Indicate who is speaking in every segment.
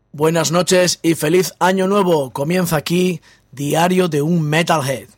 Speaker 1: Buenas noches y feliz año nuevo. Comienza aquí Diario de un Metalhead.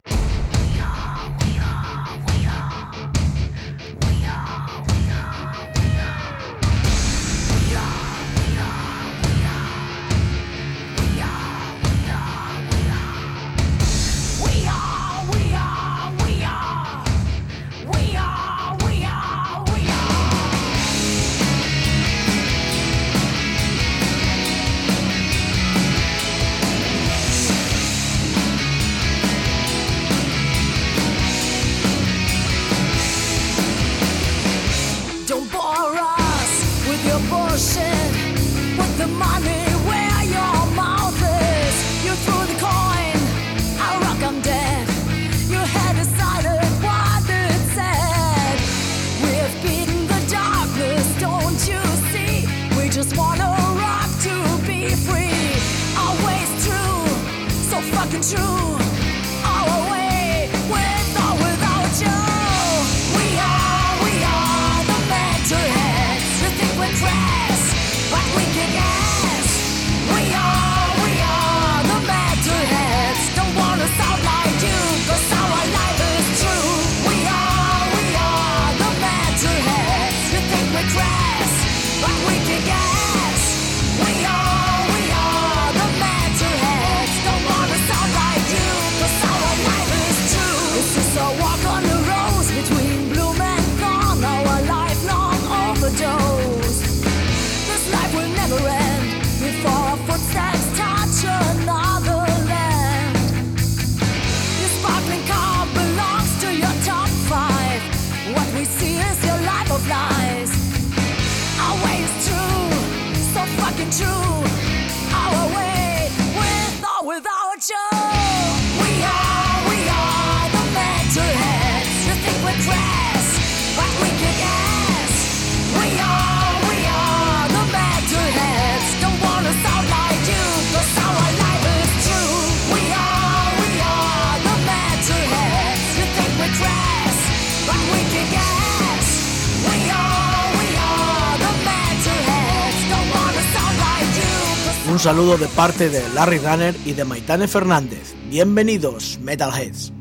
Speaker 1: Un saludo de parte de Larry Runner y de Maitane Fernández. Bienvenidos, Metalheads.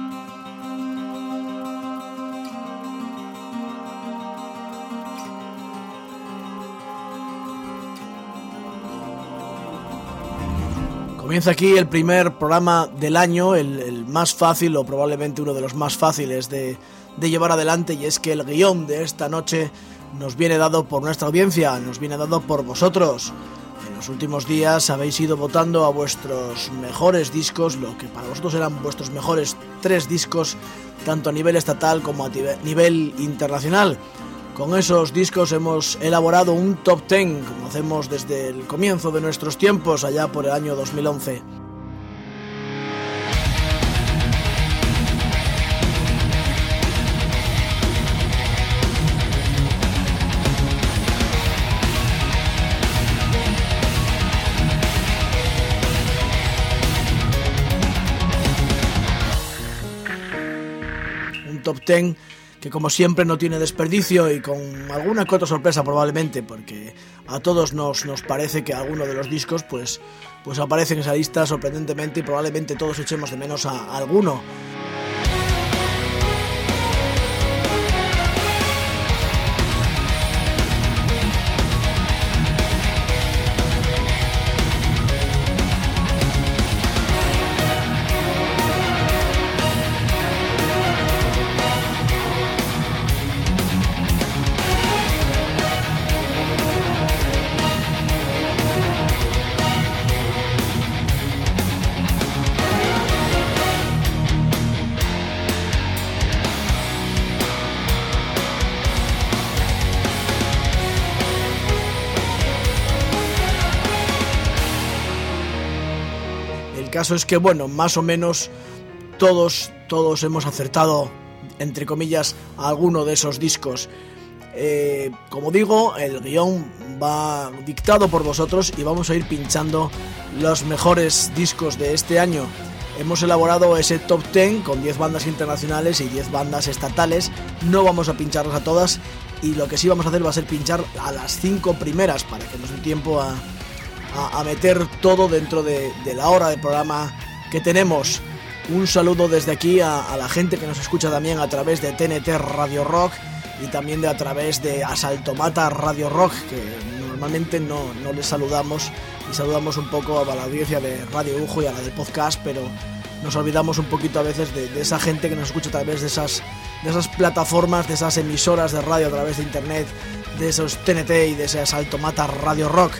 Speaker 1: Comienza aquí el primer programa del año, el más fácil o probablemente uno de los más fáciles de llevar adelante, y es que el guión de esta noche nos viene dado por nuestra audiencia, nos viene dado por vosotros. En los últimos días habéis ido votando a vuestros mejores discos, lo que para vosotros eran vuestros mejores 3 discos, tanto a nivel estatal como a nivel internacional. Con esos discos hemos elaborado un top 10, como hacemos desde el comienzo de nuestros tiempos, allá por el año 2011. Top 10 que, como siempre, no tiene desperdicio y con alguna que otra sorpresa probablemente, porque a todos nos parece que alguno de los discos pues aparece en esa lista sorprendentemente, y probablemente todos echemos de menos a alguno. El caso es que, bueno, más o menos todos hemos acertado, entre comillas, a alguno de esos discos. Como digo, el guión va dictado por vosotros y vamos a ir pinchando los mejores discos de este año. Hemos elaborado ese top 10 con 10 bandas internacionales y 10 bandas estatales. No vamos a pincharlas a todas, y lo que sí vamos a hacer va a ser pinchar a las 5 primeras para que nos dé tiempo a a meter todo dentro de la hora de programa que tenemos. Un saludo desde aquí a la gente que nos escucha también a través de TNT Radio Rock y también a través de Asaltomata Radio Rock, que normalmente no les saludamos, y saludamos un poco a la audiencia de Radio Ujo y a la del podcast, pero nos olvidamos un poquito a veces de esa gente que nos escucha a través de esas plataformas, de esas emisoras de radio a través de internet, de esos TNT y de ese Asaltomata Radio Rock.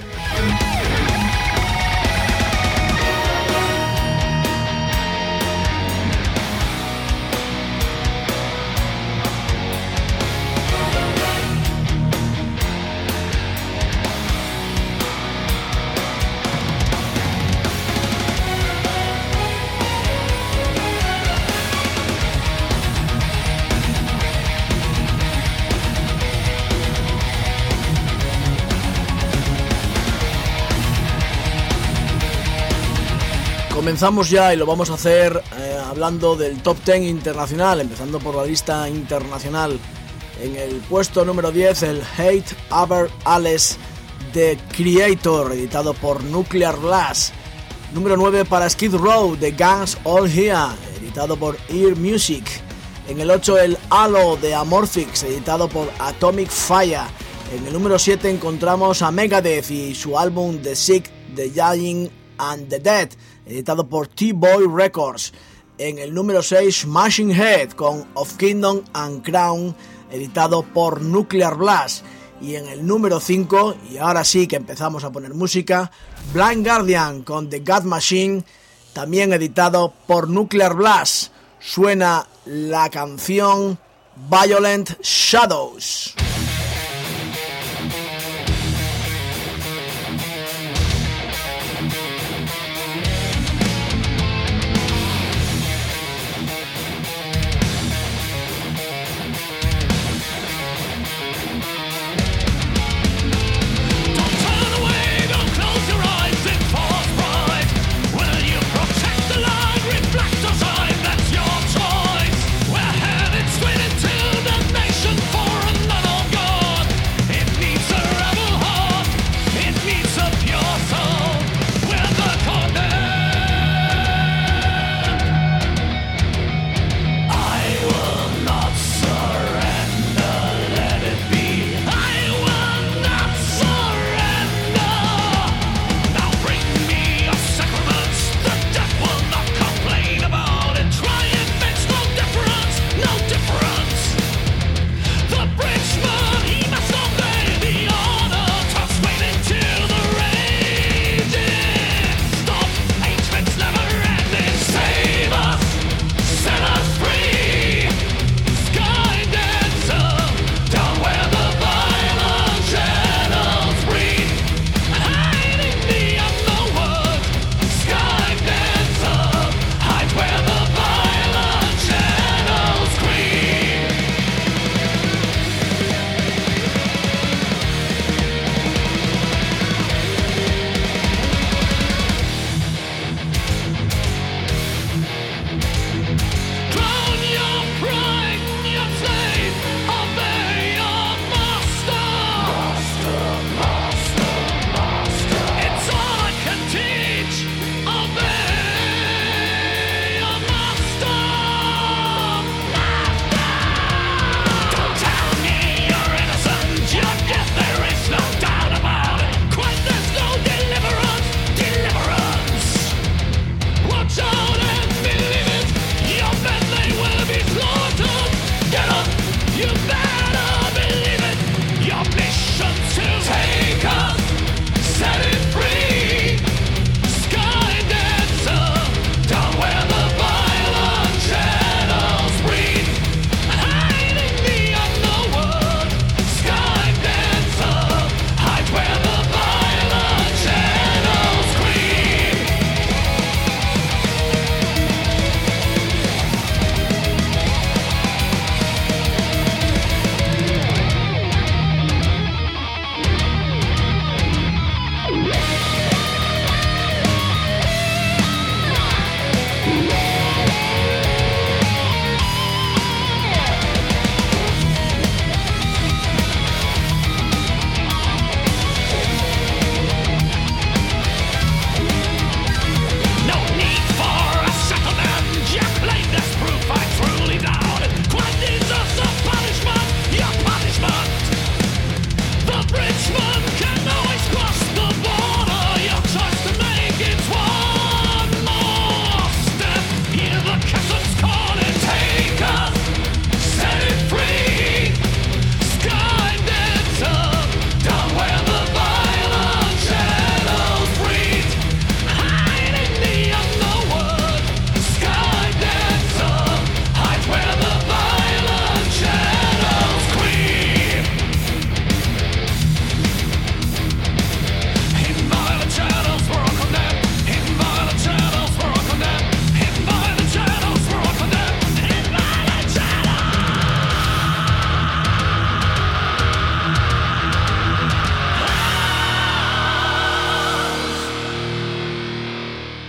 Speaker 1: Comenzamos ya y lo vamos a hacer hablando del Top 10 internacional, empezando por la lista internacional. En el puesto número 10, el Hate Over Alice The Creator, editado por Nuclear Blast. Número 9 para Skid Row, The Guns All Here, editado por Ear Music. En el 8, el Halo de Amorphix, editado por Atomic Fire. En el número 7 encontramos a Megadeth y su álbum The Sick, The Dying and the Dead, editado por T-Boy Records. En el número 6, Smashing Head con Of Kingdom and Crown, editado por Nuclear Blast. Y en el número 5, y ahora sí que empezamos a poner música, Blind Guardian con The God Machine, también editado por Nuclear Blast. Suena la canción Violent Shadows.
Speaker 2: That's your choice. We're headed straight into the nation for another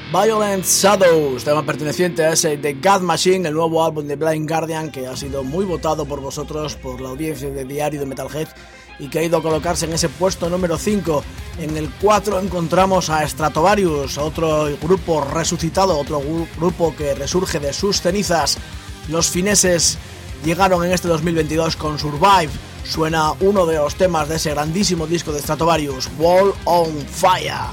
Speaker 1: Violent Shadows, tema perteneciente a ese The God Machine, el nuevo álbum de Blind Guardian, que ha sido muy votado por vosotros, por la audiencia de Diario de Metalhead, y que ha ido a colocarse en ese puesto número 5. En el 4 encontramos a Stratovarius, otro grupo resucitado, otro grupo que resurge de sus cenizas. Los fineses llegaron en este 2022 con Survive. Suena uno de los temas de ese grandísimo disco de Stratovarius, Wall on Fire.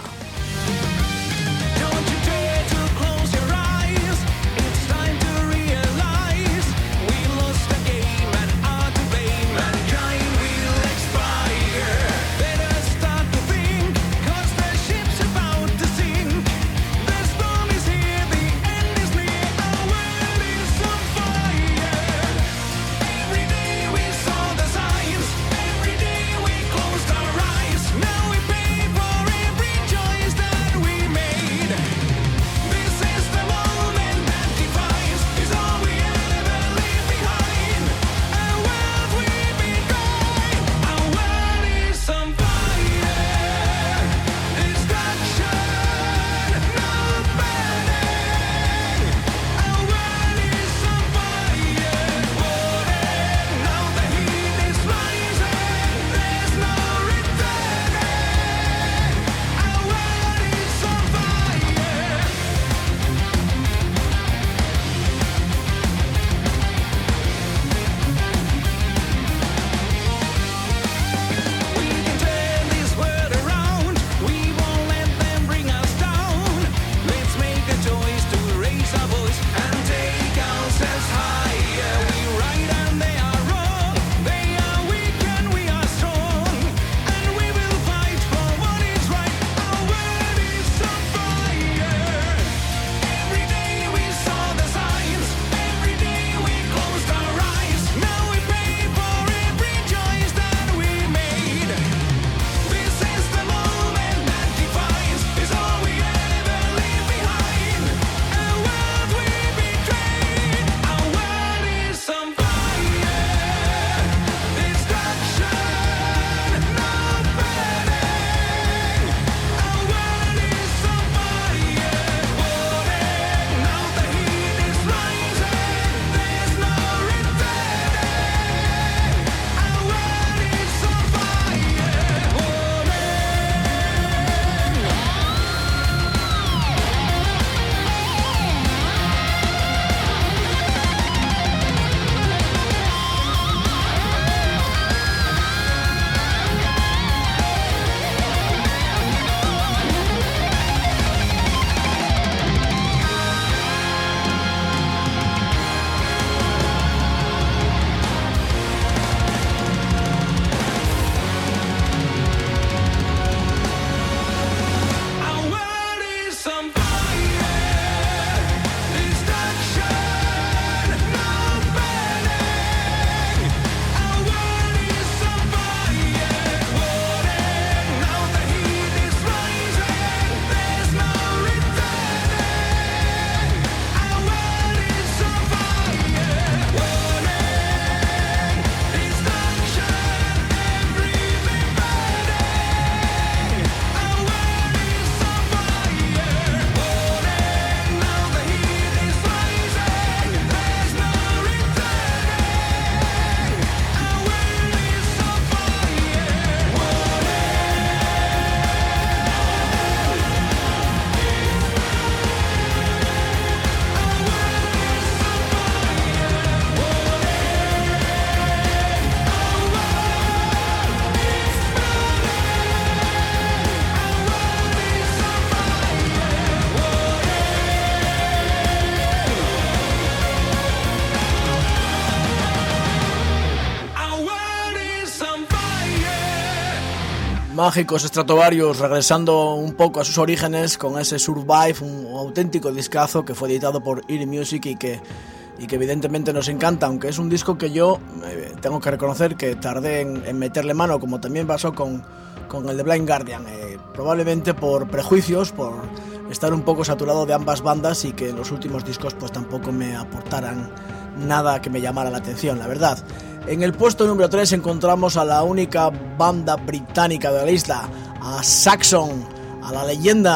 Speaker 1: Mágicos Stratovarius, regresando un poco a sus orígenes con ese Survive, un auténtico discazo que fue editado por Eerie Music y que evidentemente nos encanta, aunque es un disco que yo tengo que reconocer que tardé en meterle mano, como también pasó con el de Blind Guardian, probablemente por prejuicios, por estar un poco saturado de ambas bandas y que los últimos discos pues tampoco me aportaran nada que me llamara la atención, la verdad. En el puesto número 3 encontramos a la única banda británica de la isla, a Saxon, a la leyenda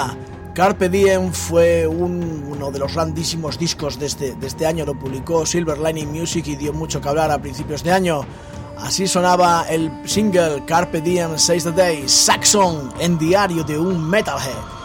Speaker 1: Carpe Diem fue uno de los grandísimos discos de este año, lo publicó Silver Lining Music y dio mucho que hablar a principios de año. Así sonaba el single Carpe Diem Says the Day, Saxon, en Diario de un Metalhead.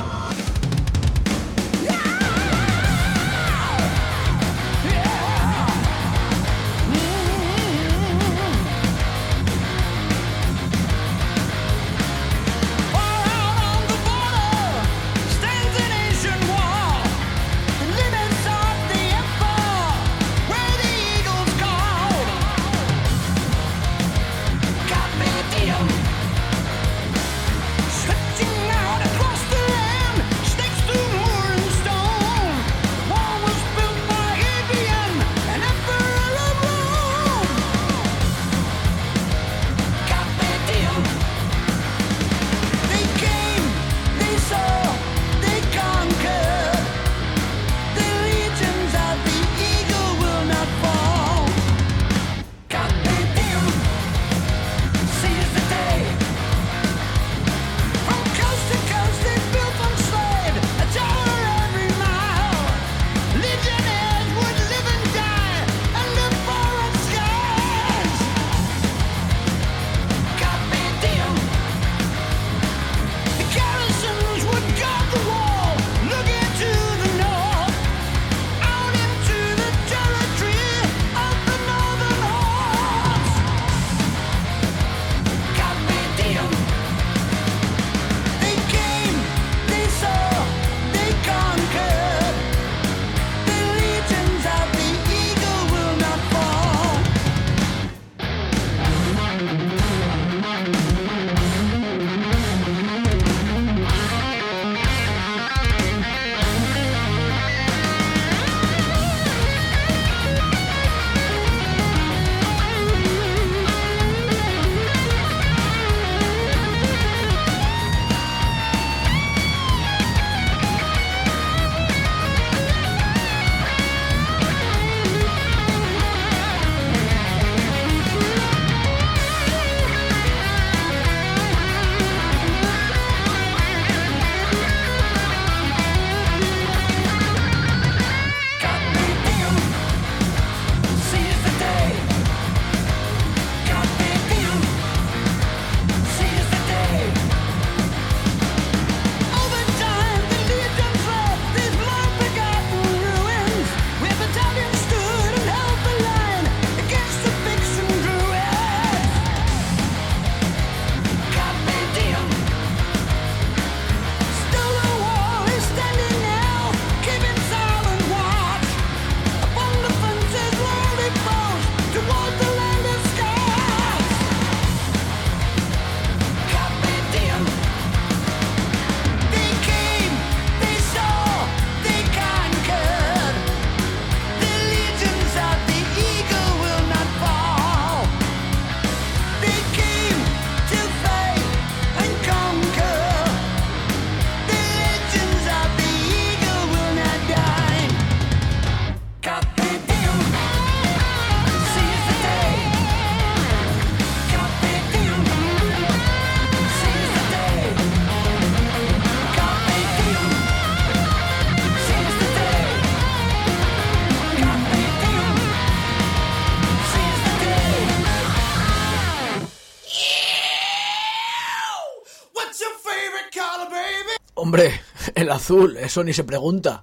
Speaker 1: Hombre, el azul, eso ni se pregunta.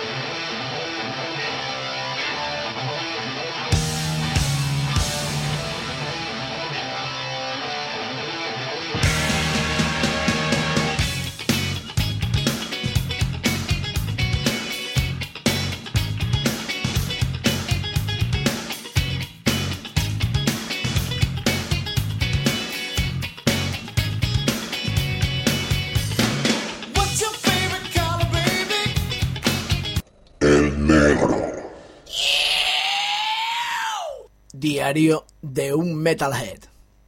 Speaker 1: Diario de un Metalhead.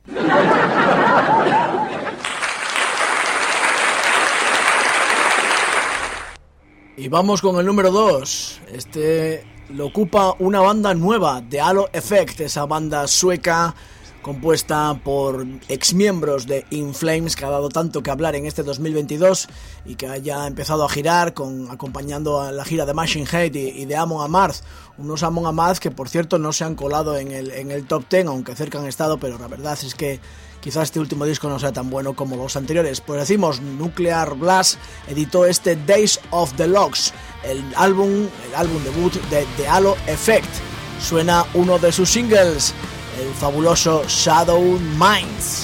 Speaker 1: Y vamos con el número 2. Este lo ocupa una banda nueva, de Halo Effect, esa banda sueca compuesta por exmiembros de In Flames, que ha dado tanto que hablar en este 2022 y que haya empezado a girar acompañando a la gira de Machine Head y de Amon Amarth, unos Amon Amarth que por cierto no se han colado en el top 10, aunque cerca han estado, pero la verdad es que quizás este último disco no sea tan bueno como los anteriores. Pues decimos, Nuclear Blast editó este Days of the Logs, el álbum debut de The Halo Effect. Suena uno de sus singles, el fabuloso Shadow Minds.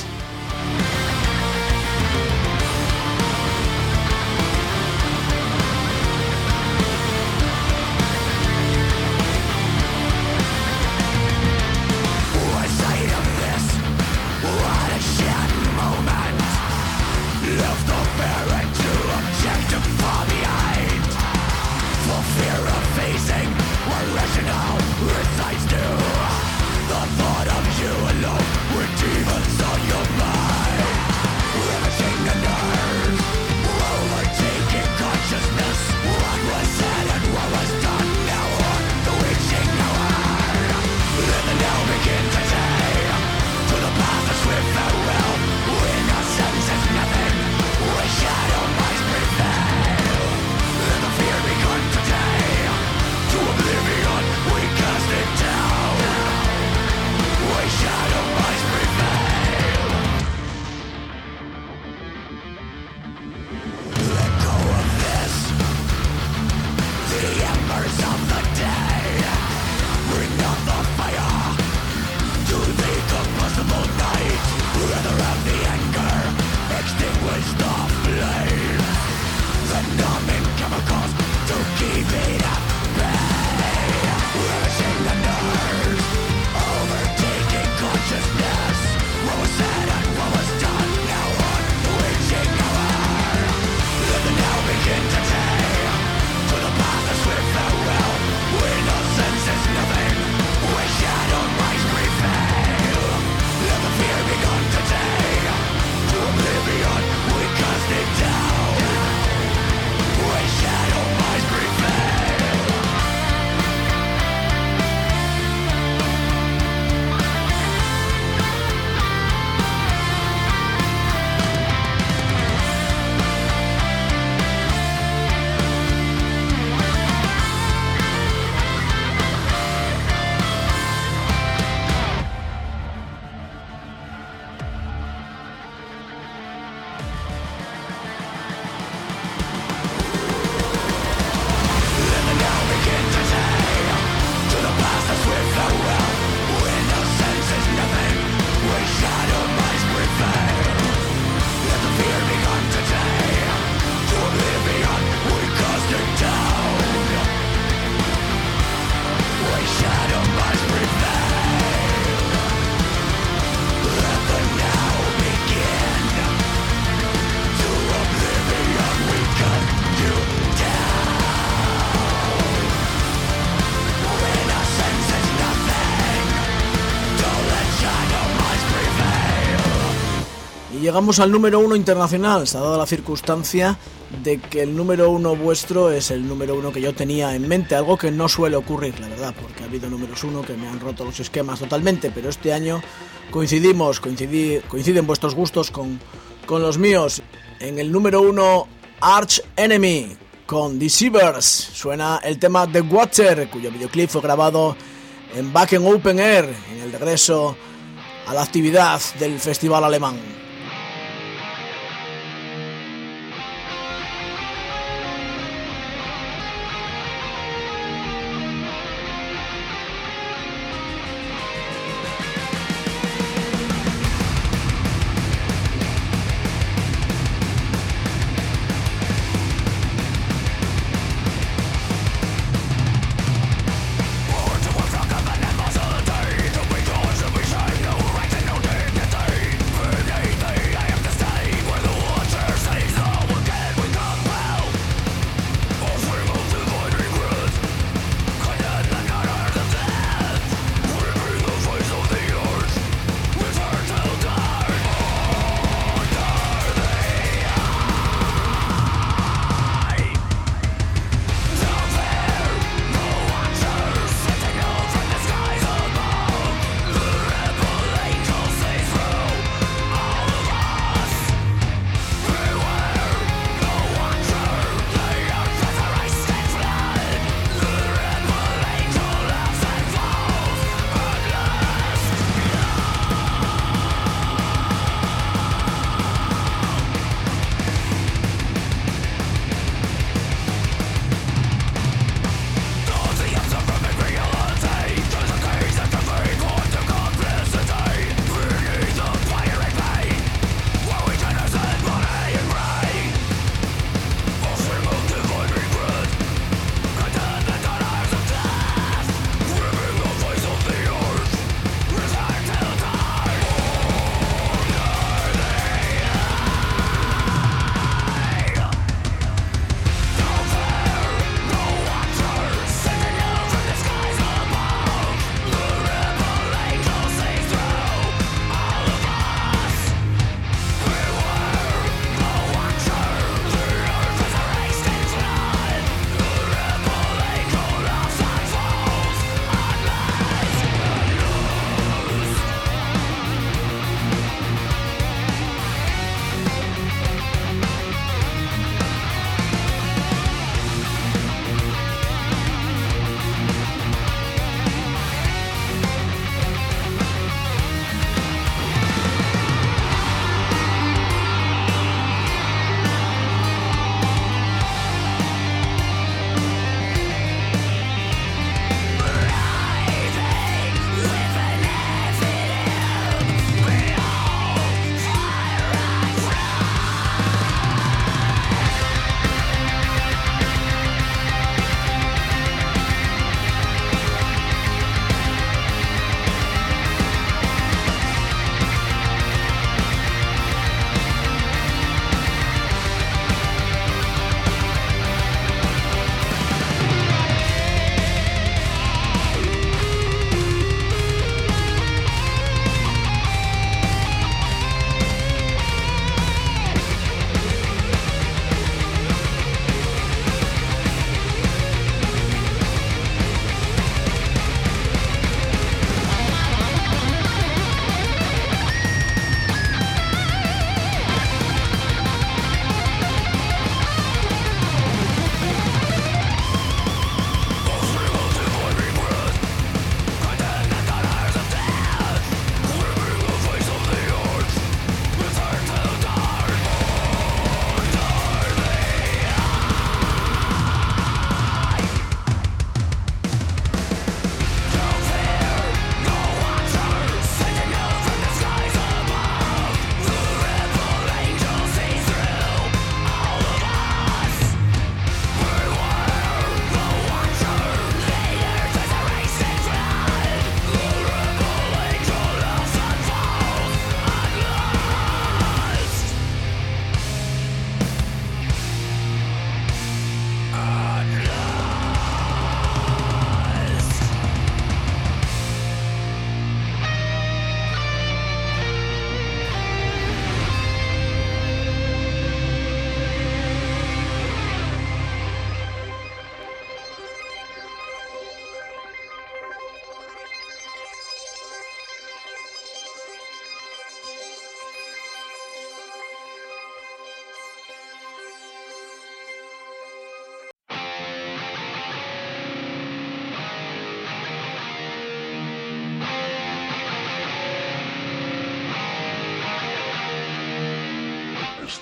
Speaker 1: Llegamos al número 1 internacional. Se ha dado la circunstancia de que el número 1 vuestro es el número 1 que yo tenía en mente, algo que no suele ocurrir, la verdad, porque ha habido números 1 que me han roto los esquemas totalmente, pero este año coinciden vuestros gustos con los míos. En el número 1, Arch Enemy con Deceivers. Suena el tema The Watcher, cuyo videoclip fue grabado en Wacken Open Air, en el regreso a la actividad del festival alemán.
Speaker 2: Right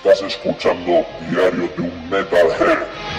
Speaker 2: Estás escuchando Diario de un Metalhead.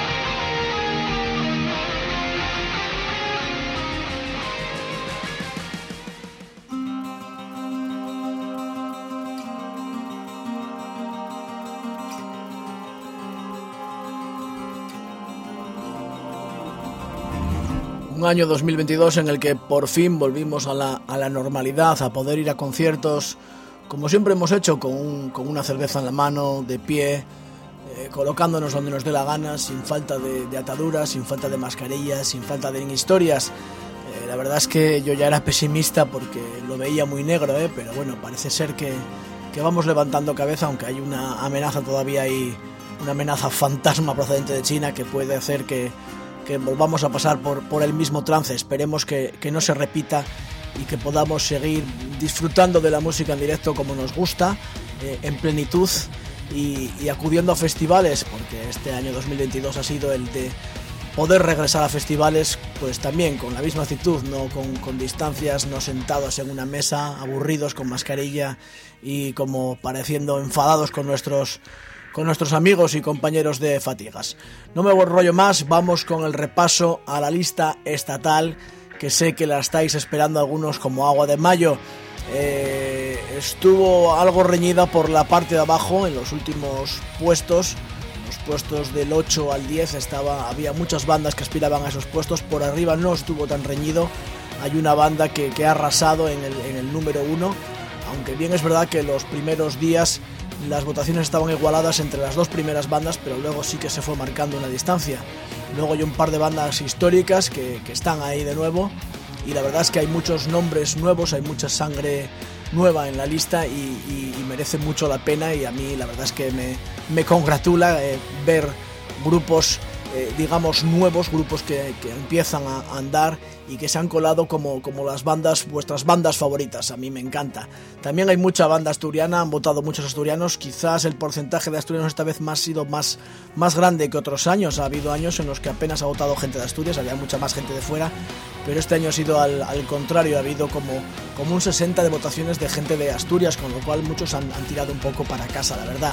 Speaker 1: Un año 2022 en el que por fin volvimos a la normalidad, a poder ir a conciertos como siempre hemos hecho, con una cerveza en la mano, de pie, colocándonos donde nos dé la gana, sin falta de ataduras, sin falta de mascarillas, sin falta de historias. La verdad es que yo ya era pesimista porque lo veía muy negro, pero bueno, parece ser que vamos levantando cabeza, aunque hay una amenaza todavía ahí, una amenaza fantasma procedente de China que puede hacer que volvamos a pasar por el mismo trance. Esperemos que no se repita y que podamos seguir disfrutando de la música en directo como nos gusta, en plenitud y acudiendo a festivales, porque este año 2022 ha sido el de poder regresar a festivales, pues también con la misma actitud, no con distancias, no sentados en una mesa, aburridos con mascarilla y como pareciendo enfadados con nuestros amigos y compañeros de fatigas. No me enrollo más, vamos con el repaso a la lista estatal, que sé que la estáis esperando algunos como agua de mayo. Estuvo algo reñida por la parte de abajo en los últimos puestos. Los puestos del 8 al 10 había muchas bandas que aspiraban a esos puestos. Por arriba no estuvo tan reñido. Hay una banda que ha arrasado en el número 1, aunque bien es verdad que los primeros días las votaciones estaban igualadas entre las dos primeras bandas, pero luego sí que se fue marcando una distancia. Luego hay un par de bandas históricas que están ahí de nuevo, y la verdad es que hay muchos nombres nuevos, hay mucha sangre nueva en la lista y merece mucho la pena, y a mí la verdad es que me congratula ver grupos digamos nuevos, grupos que empiezan a andar y que se han colado como las bandas, vuestras bandas favoritas. A mí me encanta. También hay mucha banda asturiana, han votado muchos asturianos. Quizás el porcentaje de asturianos esta vez ha sido más grande que otros años. Ha habido años en los que apenas ha votado gente de Asturias, había mucha más gente de fuera, pero este año ha sido al contrario, ha habido como un 60 de votaciones de gente de Asturias, con lo cual muchos han tirado un poco para casa, la verdad.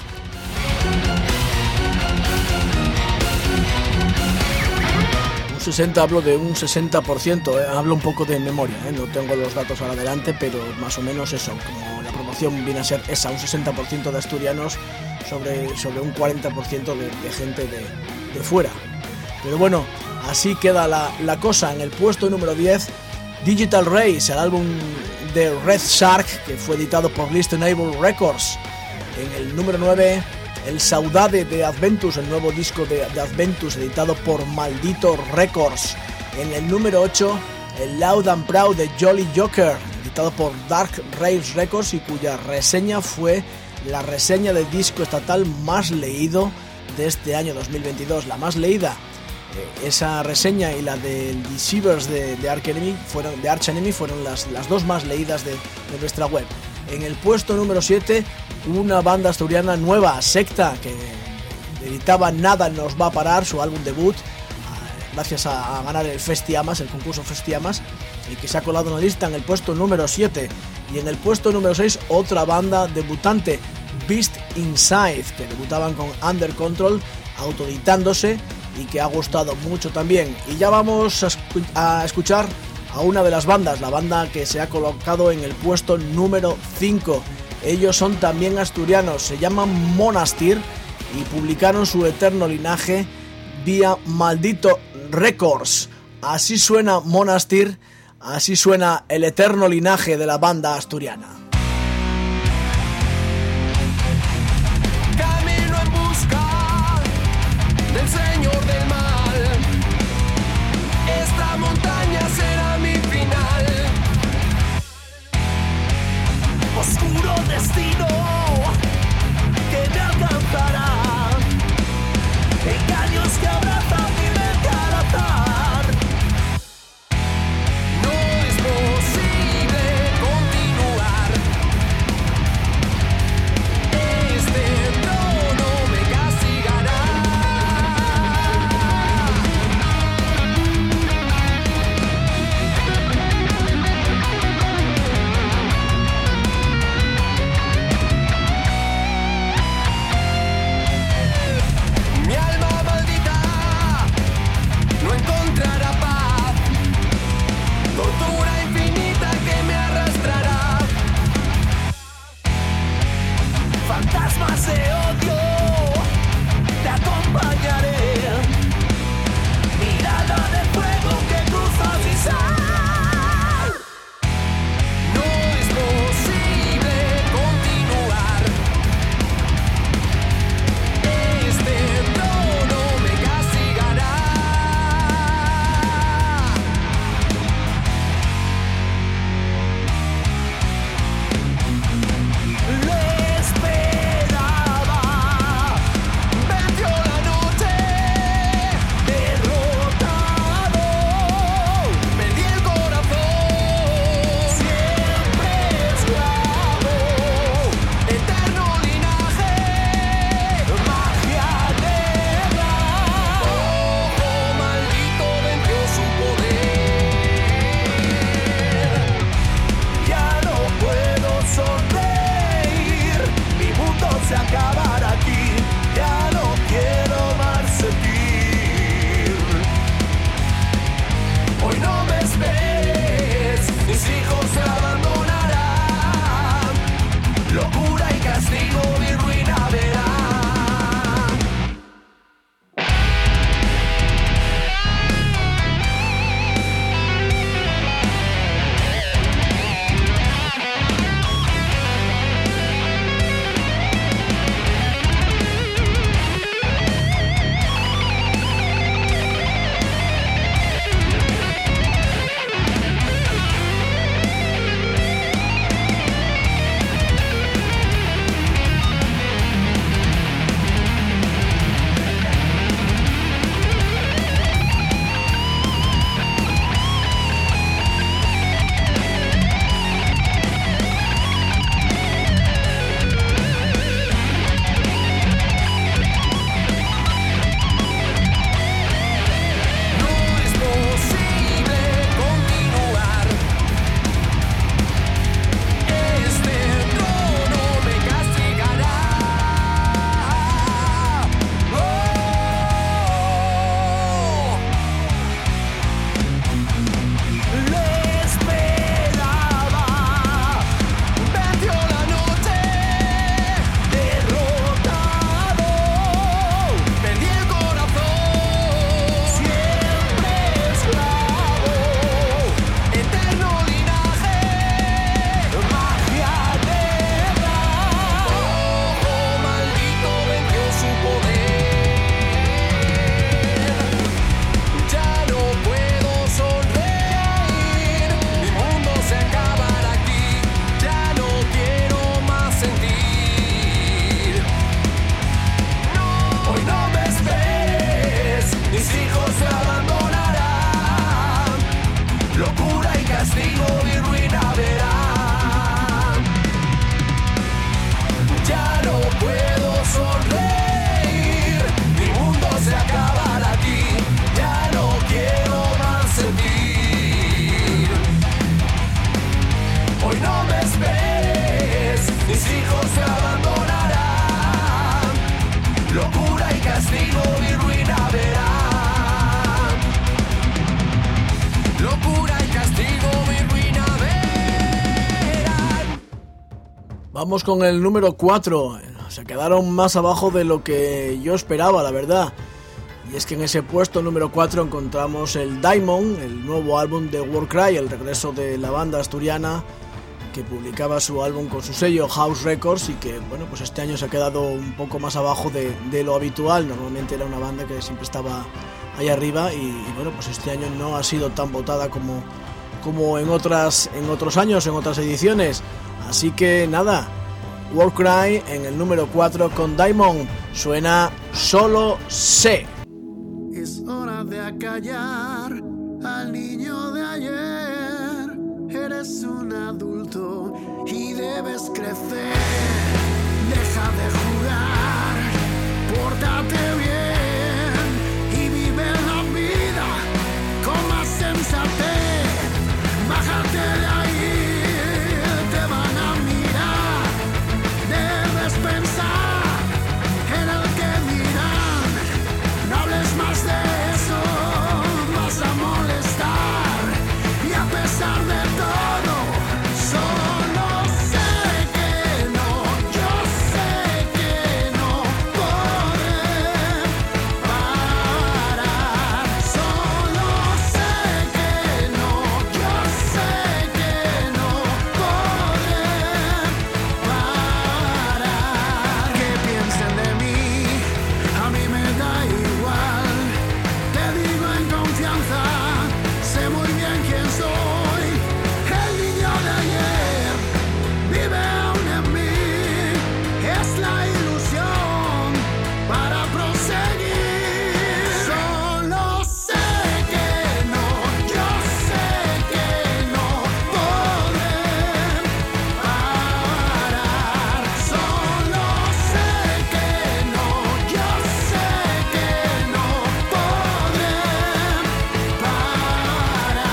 Speaker 1: Hablo de un 60%, hablo un poco de memoria, no tengo los datos ahora adelante, pero más o menos eso, como la proporción viene a ser esa, un 60% de asturianos sobre un 40% de gente de fuera. Pero bueno, así queda la cosa. En el puesto número 10, Digital Race, el álbum de Red Shark, que fue editado por Listenable Records. En el número 9, El Saudade de Adventus, el nuevo disco de Adventus, editado por Maldito Records. En el número 8, el Loud and Proud de Jolly Joker, editado por Dark Rails Records, y cuya reseña fue la reseña de disco estatal más leído de este año 2022. La más leída, esa reseña y la del Deceivers de Arch Enemy fueron las dos más leídas de nuestra web. En el puesto número 7, una banda asturiana nueva, Secta, que editaba Nada nos va a parar, su álbum debut, gracias a ganar el Festiamas, el concurso Festiamas, y que se ha colado en la lista en el puesto número 7. Y en el puesto número 6, otra banda debutante, Beast Inside, que debutaban con Under Control, autoeditándose, y que ha gustado mucho también. Y ya vamos a escuchar a una de las bandas, la banda que se ha colocado en el puesto número 5. Ellos son también asturianos, se llaman Monastir y publicaron su eterno linaje vía Maldito Records. Así suena Monastir, así suena el eterno linaje de la banda asturiana.
Speaker 3: Camino en busca del Señor del mal. Esta montaña será mi final. Oscuro destino que me alcanzará. Engaños que abrazan mi mente al azar. No es posible continuar
Speaker 1: Vamos con el número 4. Se quedaron más abajo de lo que yo esperaba, la verdad. Y es que en ese puesto número 4 encontramos el Diamond, el nuevo álbum de Warcry, el regreso de la banda asturiana que publicaba su álbum con su sello House Records y que, bueno, pues este año se ha quedado un poco más abajo de lo habitual. Normalmente era una banda que siempre estaba ahí arriba y bueno, pues este año no ha sido tan votada como en otros años, en otras ediciones. Así que nada, Warcry en el número 4 con Diamond, suena Solo Sé.
Speaker 4: Es hora de acallar al niño de ayer. Eres un adulto y debes crecer. Deja de jugar, pórtate bien y vive la vida con más sensatez. Bájate de ahí, te van a mirar. Debes pensar en el que dirán. No hables más de eso, vas a molestar. Y a pesar de todo, solo sé que no, yo sé que no podré parar. Solo sé que no, yo sé que no podré parar. Que piensen de mí, a mí me da igual. Te digo en confianza, sé muy bien quién soy. El niño de ayer vive aún en mí. Es la ilusión para proseguir. Solo sé que no, yo sé que no podré parar. Solo sé que no, yo sé que no podré parar.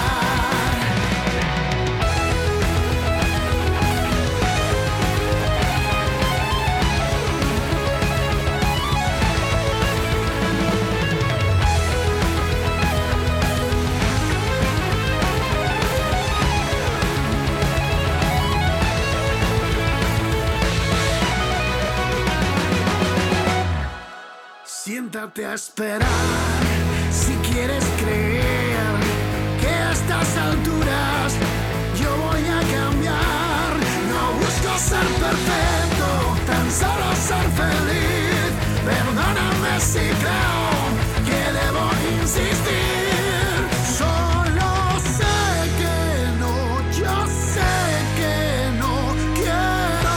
Speaker 4: Siéntate a esperar si quieres creer que a estas alturas yo voy a cambiar. No busco ser perfecto, tan solo ser feliz. Perdóname si creo que debo insistir. Solo sé que no, yo sé que no quiero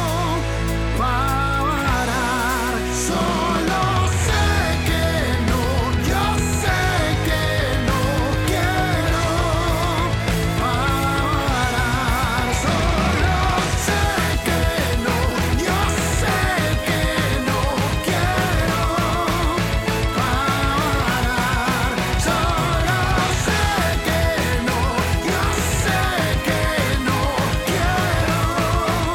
Speaker 4: parar. Solo sé que no, yo sé que no quiero parar. Solo sé que no, yo sé que no quiero parar. Solo sé que no, yo sé que no quiero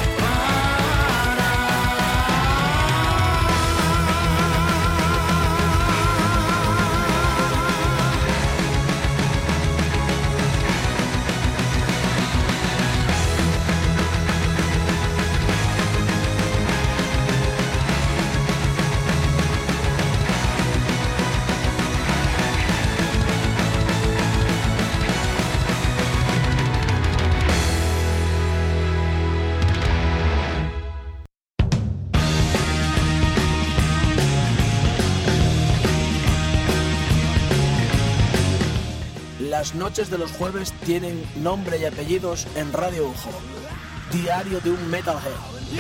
Speaker 1: Las noches de los jueves tienen nombre y apellidos en Radio Ujo. Diario de un Metalhead.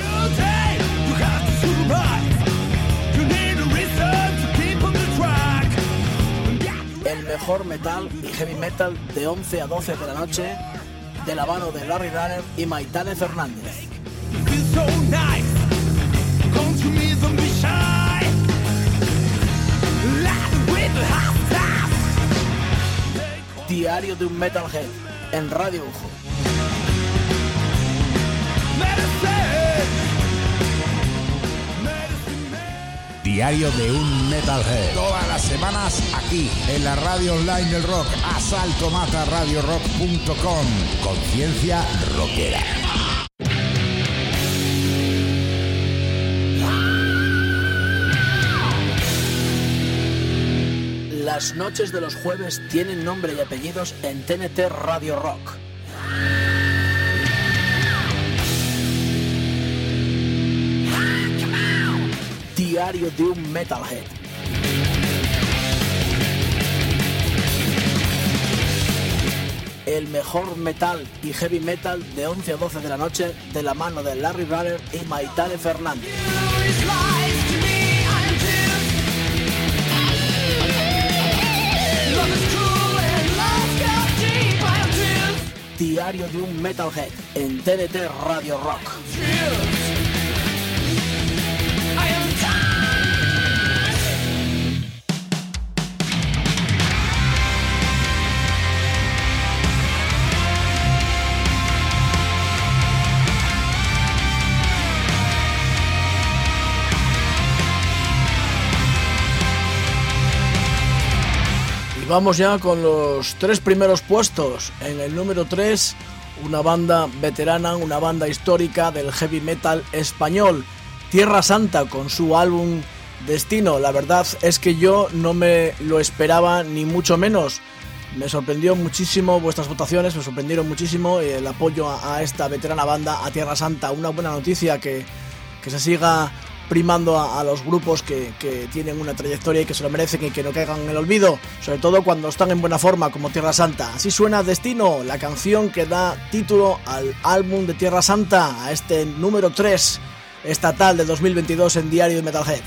Speaker 1: El mejor metal y heavy metal de 11 a 12 de la noche, de la mano de Larry Runner y Maitane Fernández. Diario de un Metalhead en Radio Ujo.
Speaker 5: Diario de un Metalhead. Todas las semanas aquí, en la radio online del rock, asaltomataradiorock.com. Conciencia rockera.
Speaker 1: Las noches de los jueves tienen nombre y apellidos en TNT Radio Rock. Diario de un Metalhead. El mejor metal y heavy metal de 11 a 12 de la noche de la mano de Larry Brother y Maitane Fernández. Diario de un Metalhead en TNT Radio Rock. Vamos ya con los 3 primeros puestos. En el número 3, una banda veterana, una banda histórica del heavy metal español, Tierra Santa, con su álbum Destino. La verdad es que yo no me lo esperaba ni mucho menos. Me sorprendió muchísimo vuestras votaciones, me sorprendieron muchísimo el apoyo a esta veterana banda, a Tierra Santa. Una buena noticia que se siga primando a los grupos que tienen una trayectoria y que se lo merecen y que no caigan en el olvido, sobre todo cuando están en buena forma como Tierra Santa. Así suena Destino, la canción que da título al álbum de Tierra Santa, a este número 3 estatal de 2022 en Diario de Metalhead.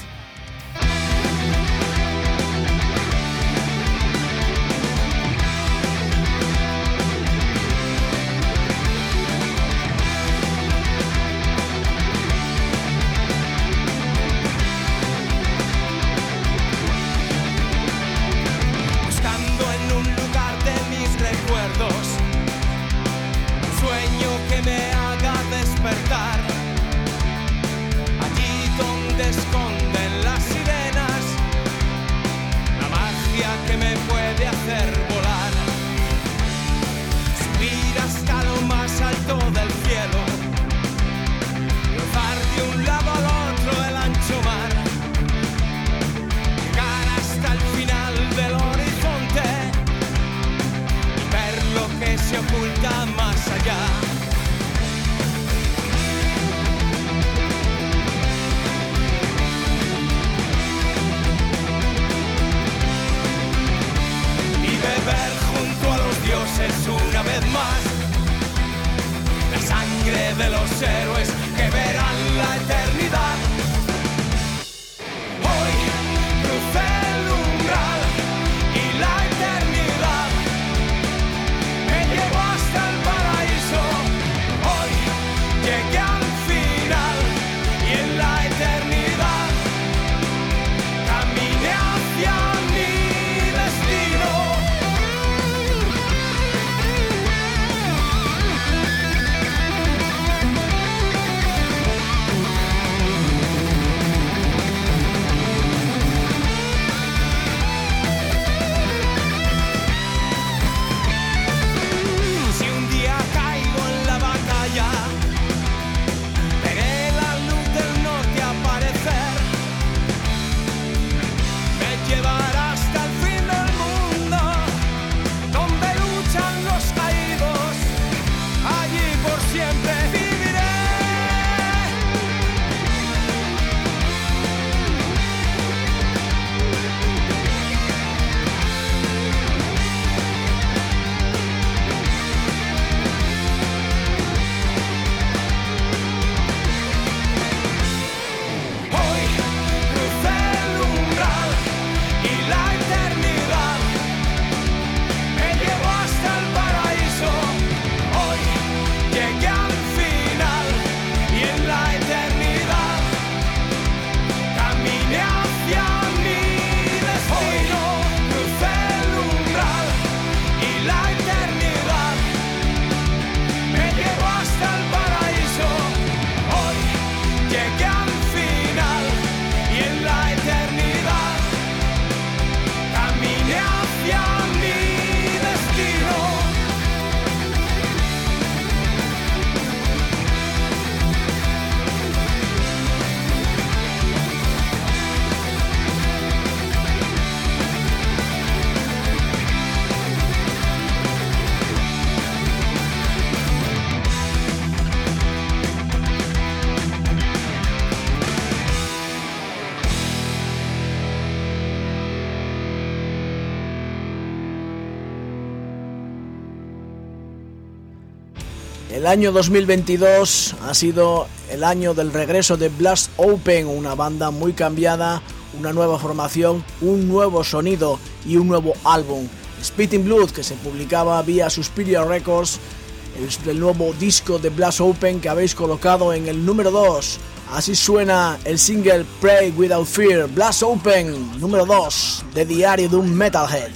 Speaker 1: El año 2022 ha sido el año del regreso de Blast Open, una banda muy cambiada, una nueva formación, un nuevo sonido y un nuevo álbum, Spitting Blood, que se publicaba vía Suspiria Records, el nuevo disco de Blast Open que habéis colocado en el número 2. Así suena el single Pray Without Fear, Blast Open, número 2 de Diario de un Metalhead.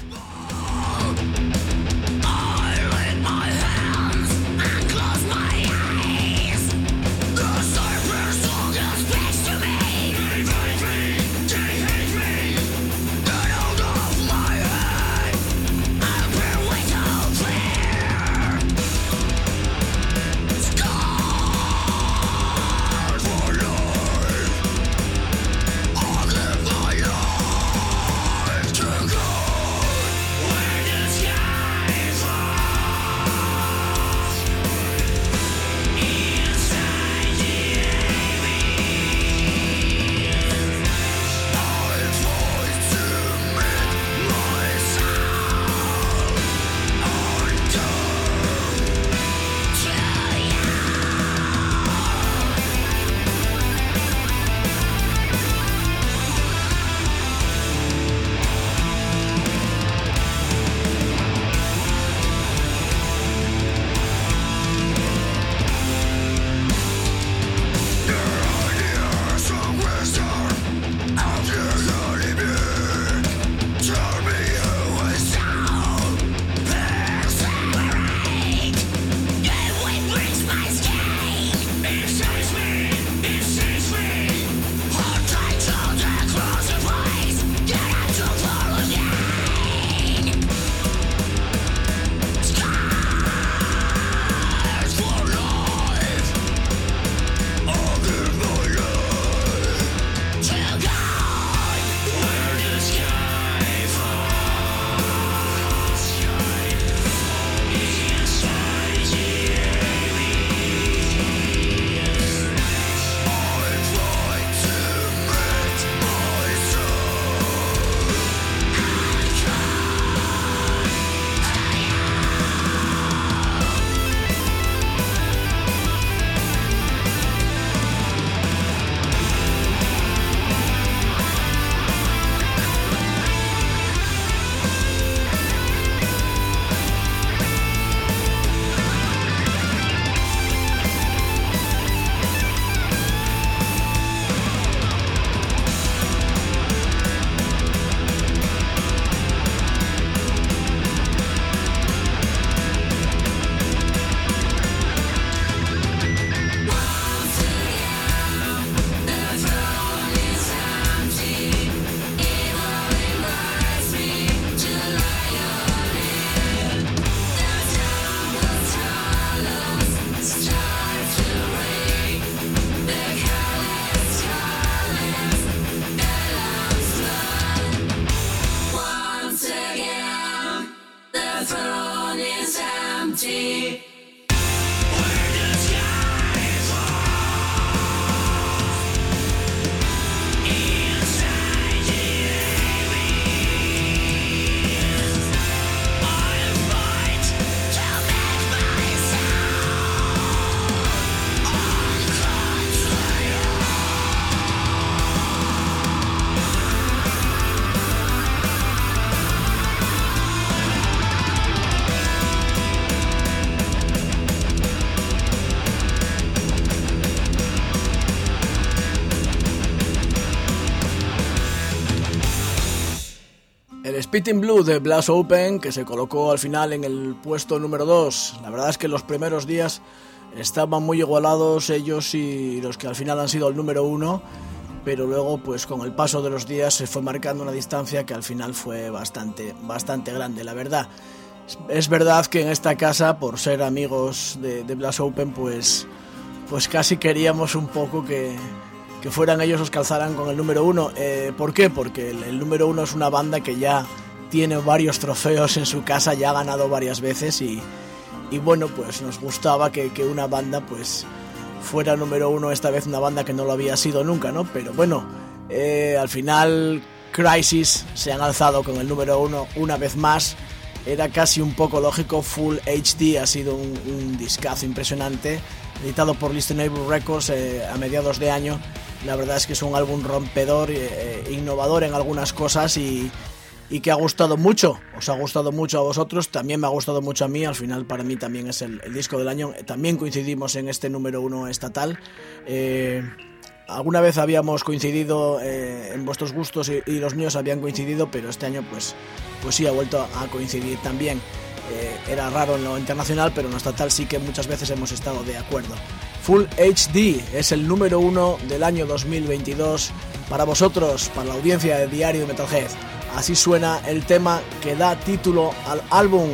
Speaker 1: El Spitting Blood de Blast Open, que se colocó al final en el puesto número 2. La verdad es que los primeros días estaban muy igualados ellos y los que al final han sido el número 1, pero luego pues con el paso de los días se fue marcando una distancia que al final fue bastante grande, la verdad. Es verdad que en esta casa, por ser amigos de Blast Open, pues casi queríamos un poco que fueran ellos los que alzaran con el número 1. ¿Por qué? Porque el número 1 es una banda que ya tiene varios trofeos en su casa, ya ha ganado varias veces y bueno, pues nos gustaba que una banda pues fuera número 1, esta vez una banda que no lo había sido nunca, ¿no? Pero bueno, al final Crisis se han alzado con el número 1 una vez más era casi un poco lógico. Full HD ha sido un discazo impresionante, editado por Listenable Records a mediados de año. La verdad es que es un álbum rompedor, innovador en algunas cosas y que ha gustado mucho. Os ha gustado mucho a vosotros, también me ha gustado mucho a mí. Al final para mí también es el disco del año. También coincidimos en este número 1 estatal. Alguna vez habíamos coincidido en vuestros gustos y los míos habían coincidido, pero este año pues sí ha vuelto a coincidir también. Era raro en lo internacional, pero en lo estatal sí que muchas veces hemos estado de acuerdo. Full HD es el número 1 del año 2022 para vosotros, para la audiencia de Diario de Metalhead. Así suena el tema que da título al álbum.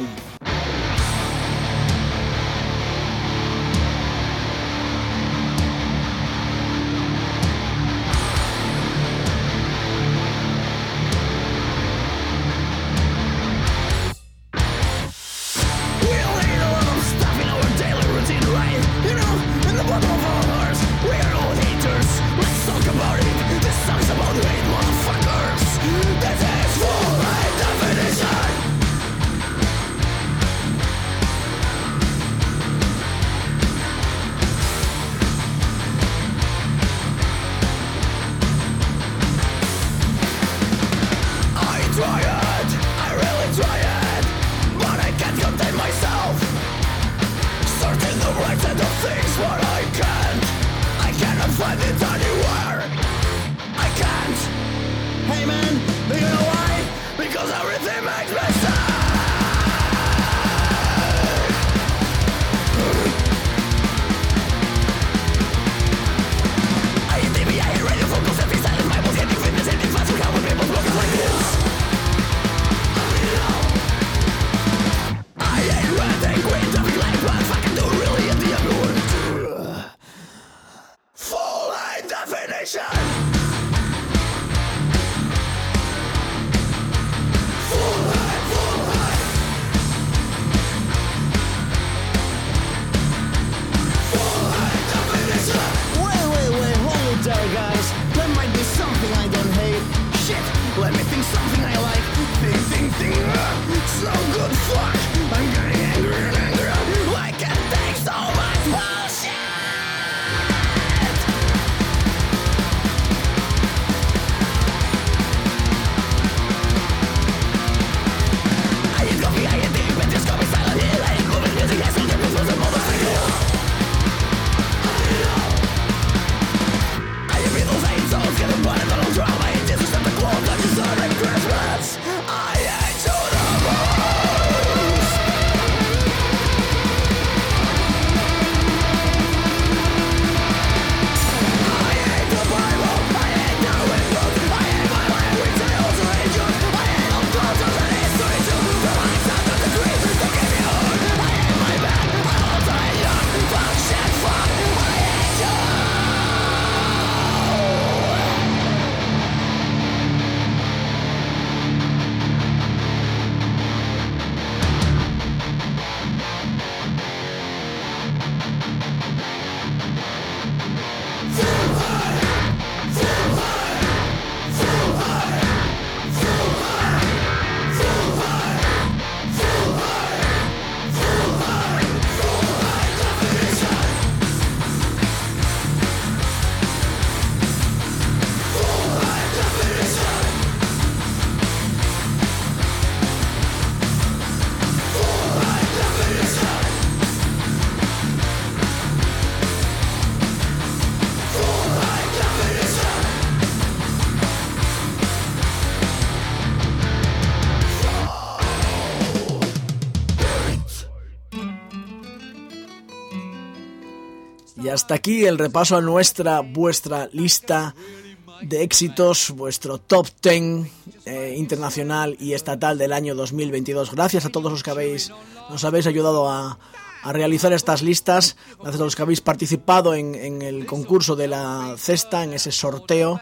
Speaker 1: Y hasta aquí el repaso a vuestra lista de éxitos, vuestro top 10 internacional y estatal del año 2022. Gracias a todos los que nos habéis ayudado a realizar estas listas, gracias a los que habéis participado en el concurso de la cesta, en ese sorteo.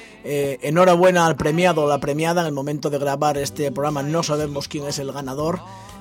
Speaker 1: Enhorabuena al premiado o la premiada. En el momento de grabar este programa no sabemos quién es el ganador.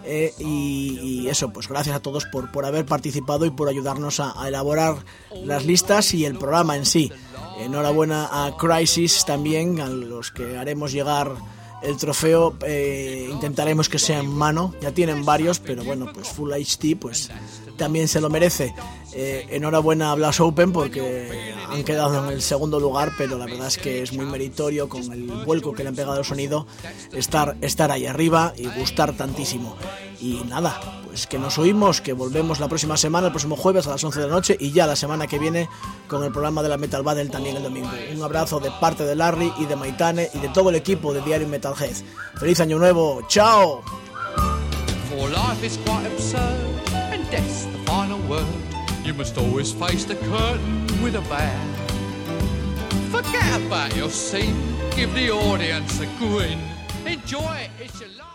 Speaker 1: Y eso, pues gracias a todos por haber participado y por ayudarnos a elaborar las listas y el programa en sí. Enhorabuena a Crisis también, a los que haremos llegar El trofeo intentaremos que sea en mano, ya tienen varios, pero bueno, pues Full HD pues también se lo merece. Enhorabuena a Blast Open porque han quedado en el segundo lugar, pero la verdad es que es muy meritorio con el vuelco que le han pegado al sonido estar ahí arriba y gustar tantísimo. Y nada, pues que nos oímos, que volvemos la próxima semana, el próximo jueves a las 11 de la noche y ya la semana que viene con el programa de la Metal Battle también el domingo. Un abrazo de parte de Larry y de Maitane y de todo el equipo de Diario Metalhead. ¡Feliz Año Nuevo! ¡Chao!
Speaker 3: For life is quite absurd, and death's the final word. You must always face the curtain with a bow. Forget about your scene, give the audience a grin. Enjoy it, it's your life.